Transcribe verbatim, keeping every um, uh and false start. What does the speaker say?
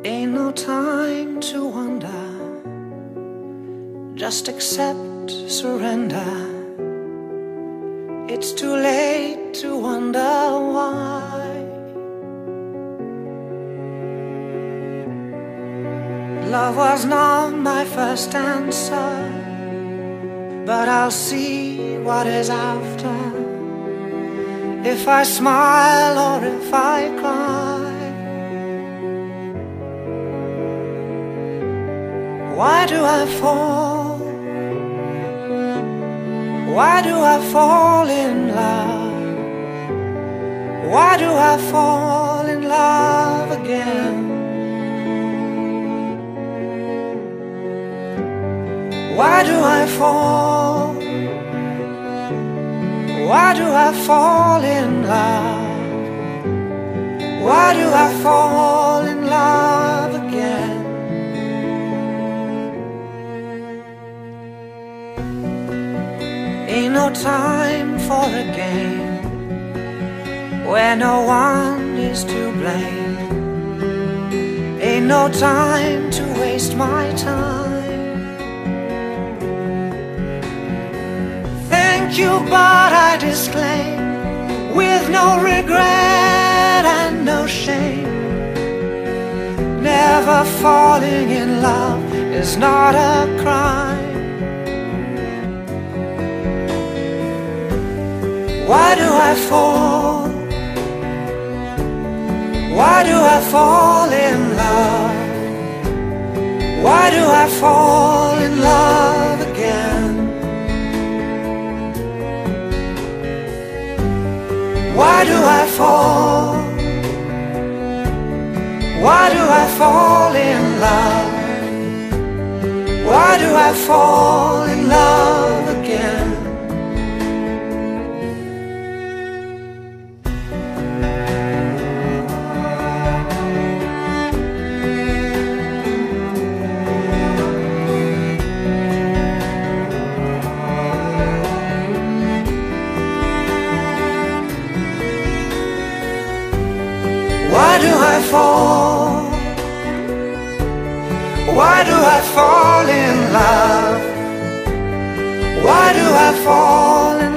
Ain't no time to wonder, just accept, surrender. It's too late to wonder why. Love was not my first answer, but I'll see what is after, if I smile or if I cry. Why do I fall? Why do I fall in love? Why do I fall in love again? Why do I fall? Why do I fall in love? Why do I fall in love again? Ain't no time for a game where no one is to blame. Ain't no time to waste my time. Thank you, but I disclaim, with no regret and no shame. Never falling in love is not a crime. Why do I fall? Why do I fall in love? Why do I fall in love again? Why do I fall? Why do I fall in love? Why do I fall in love again? Why do I fall? Why do I fall in love? Why do I fall in